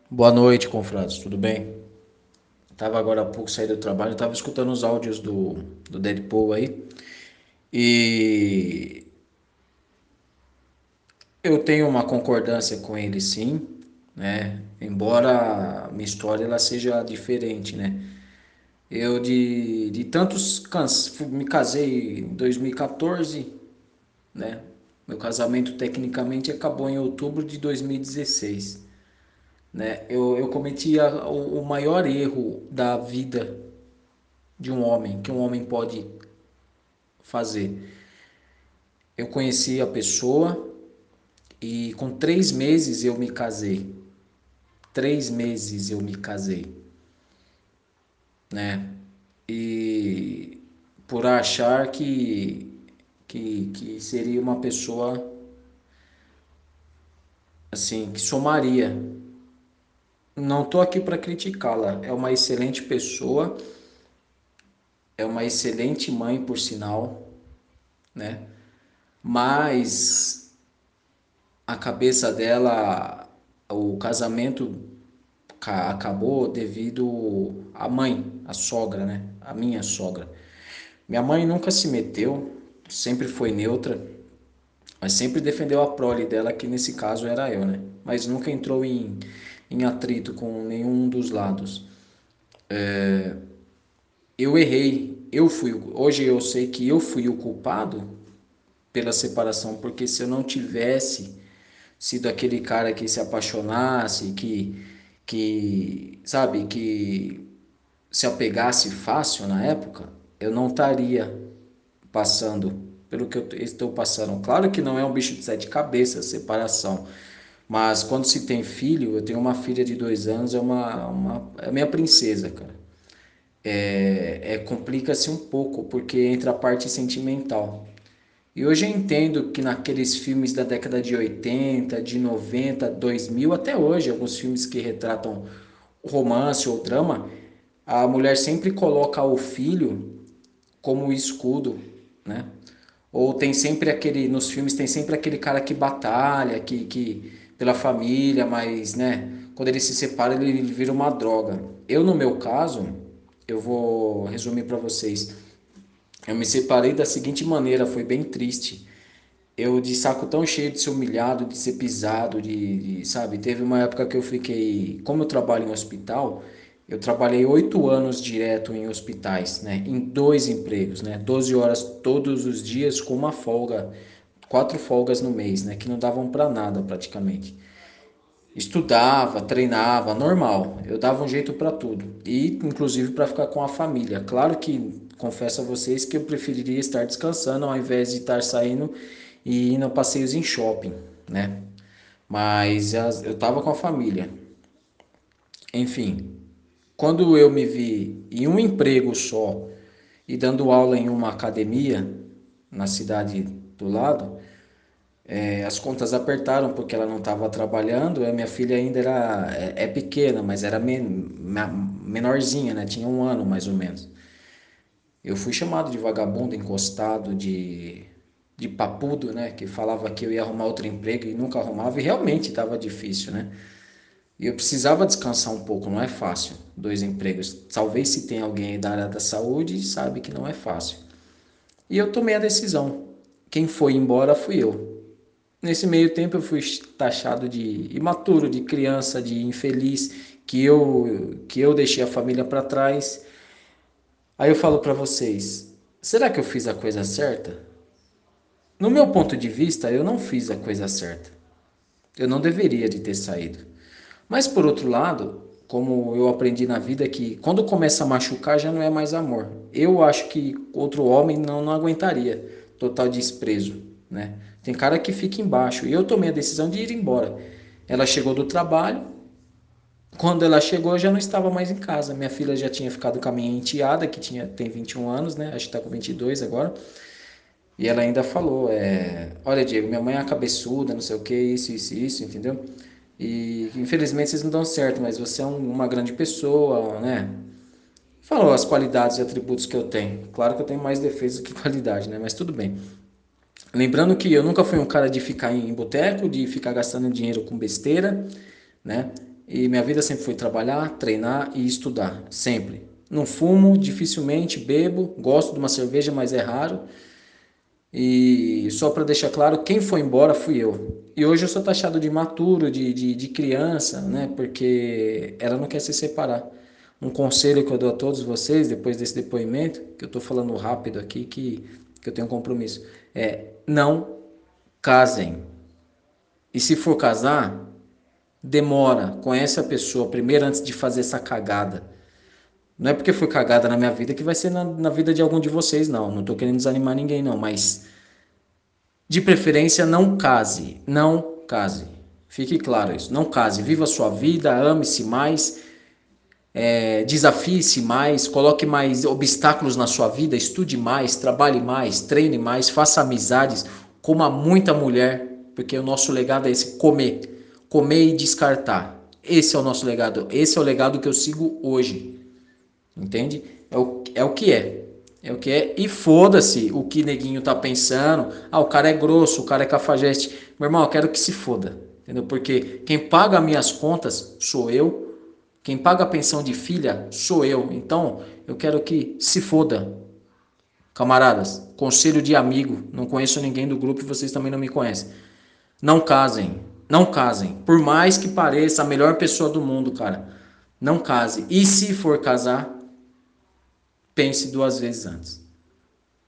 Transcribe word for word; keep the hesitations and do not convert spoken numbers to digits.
Boa noite, confrados, tudo bem? Tava agora há pouco saí do trabalho, tava escutando os áudios do, do Deadpool aí e eu tenho uma concordância com ele sim, né? Embora a minha história ela seja diferente, né? Eu de, de tantos cans, me casei em dois mil e quatorze, né? Meu casamento tecnicamente acabou em outubro de dois mil e dezesseis, né? Eu, eu cometi a, o, o maior erro da vida de um homem, que um homem pode fazer. Eu conheci a pessoa e com três meses eu me casei. Três meses eu me casei, né? E por achar que, que, que seria uma pessoa assim, que somaria. Não tô aqui para criticá-la. É uma excelente pessoa, é uma excelente mãe, por sinal, né? Mas a cabeça dela, o casamento acabou devido à mãe, a sogra, né? A minha sogra. Minha mãe nunca se meteu, sempre foi neutra, mas sempre defendeu a prole dela, que nesse caso era eu, né? Mas nunca entrou em, em atrito com nenhum dos lados. Eu errei, eu fui, hoje eu sei que eu fui o culpado pela separação, porque se eu não tivesse sido aquele cara que se apaixonasse, que, que sabe, que se apegasse fácil na época, eu não estaria passando pelo que eu estou passando. Claro que não é um bicho de sete cabeças, separação. Mas quando se tem filho, eu tenho uma filha de dois anos, é uma, uma é minha princesa, cara. É, é complica-se um pouco porque entra a parte sentimental. E hoje eu entendo que naqueles filmes da década de oitenta, de noventa, dois mil, até hoje, alguns filmes que retratam romance ou drama, a mulher sempre coloca o filho como escudo, né? Ou tem sempre aquele, nos filmes tem sempre aquele cara que batalha, que, que pela família, mas, né, quando ele se separa, ele, ele vira uma droga. Eu, no meu caso, eu vou resumir para vocês. Eu me separei da seguinte maneira, foi bem triste. Eu de saco tão cheio de ser humilhado, de ser pisado, de, de, sabe? Teve uma época que eu fiquei, como eu trabalho em hospital, eu trabalhei oito anos direto em hospitais, né? Em dois empregos, né? Doze horas todos os dias com uma folga, quatro folgas no mês, né? Que não davam para nada praticamente. Estudava, treinava, normal. Eu dava um jeito para tudo. E inclusive para ficar com a família. Claro que confesso a vocês que eu preferiria estar descansando ao invés de estar saindo e indo a passeios em shopping, né? Mas eu tava com a família. Enfim, quando eu me vi em um emprego só e dando aula em uma academia na cidade do lado, é, as contas apertaram porque ela não estava trabalhando. A minha filha ainda era é, é pequena, mas era men, menorzinha, né? Tinha um ano mais ou menos. Eu fui chamado de vagabundo, encostado, de, de papudo, né? Que falava que eu ia arrumar outro emprego e nunca arrumava, e realmente estava difícil, né? E eu precisava descansar um pouco, não é fácil, dois empregos. Talvez se tem alguém aí da área da saúde, sabe que não é fácil. E eu tomei a decisão. Quem foi embora fui eu. Nesse meio tempo eu fui taxado de imaturo, de criança, de infeliz, que eu que eu deixei a família para trás. Aí eu falo para vocês, será que eu fiz a coisa certa? No meu ponto de vista, eu não fiz a coisa certa. Eu não deveria de ter saído. Mas por outro lado, como eu aprendi na vida que quando começa a machucar já não é mais amor. Eu acho que outro homem não, não aguentaria total desprezo, né? Tem cara que fica embaixo e eu tomei a decisão de ir embora. Ela chegou do trabalho, quando ela chegou eu já não estava mais em casa. Minha filha já tinha ficado com a minha enteada, que tinha, tem vinte e um anos, né? Acho que está com vinte e dois agora. E ela ainda falou, é, olha Diego, minha mãe é uma cabeçuda, não sei o que, isso, isso, isso, entendeu? E infelizmente vocês não dão certo, mas você é um, uma grande pessoa, né? Falou as qualidades e atributos que eu tenho. Claro que eu tenho mais defeitos do que qualidade, né? Mas tudo bem. Lembrando que eu nunca fui um cara de ficar em boteco, de ficar gastando dinheiro com besteira, né? E minha vida sempre foi trabalhar, treinar e estudar, sempre. Não fumo, dificilmente bebo, gosto de uma cerveja, mas é raro. E só para deixar claro, quem foi embora fui eu. E hoje eu sou taxado de imaturo, de, de, de criança, né? Porque ela não quer se separar. Um conselho que eu dou a todos vocês, depois desse depoimento, que eu estou falando rápido aqui, que, que eu tenho um compromisso, é não casem. E se for casar, demora, conhece a pessoa primeiro antes de fazer essa cagada. Não é porque foi cagada na minha vida que vai ser na, na vida de algum de vocês, não. Não estou querendo desanimar ninguém, não, mas de preferência, não case. Não case. Fique claro isso. Não case. Viva a sua vida, ame-se mais, é, desafie-se mais, coloque mais obstáculos na sua vida, estude mais, trabalhe mais, treine mais, faça amizades, coma muita mulher, porque o nosso legado é esse: comer. Comer e descartar. Esse é o nosso legado. Esse é o legado que eu sigo hoje. Entende? É o, é o que é. É o que é. E foda-se o que neguinho tá pensando. Ah, o cara é grosso, o cara é cafajeste. Meu irmão, eu quero que se foda. Entendeu? Porque quem paga minhas contas sou eu. Quem paga a pensão de filha sou eu. Então, eu quero que se foda. Camaradas, conselho de amigo. Não conheço ninguém do grupo e vocês também não me conhecem. Não casem. Não casem. Por mais que pareça a melhor pessoa do mundo, cara. Não case. E se for casar, pense duas vezes antes.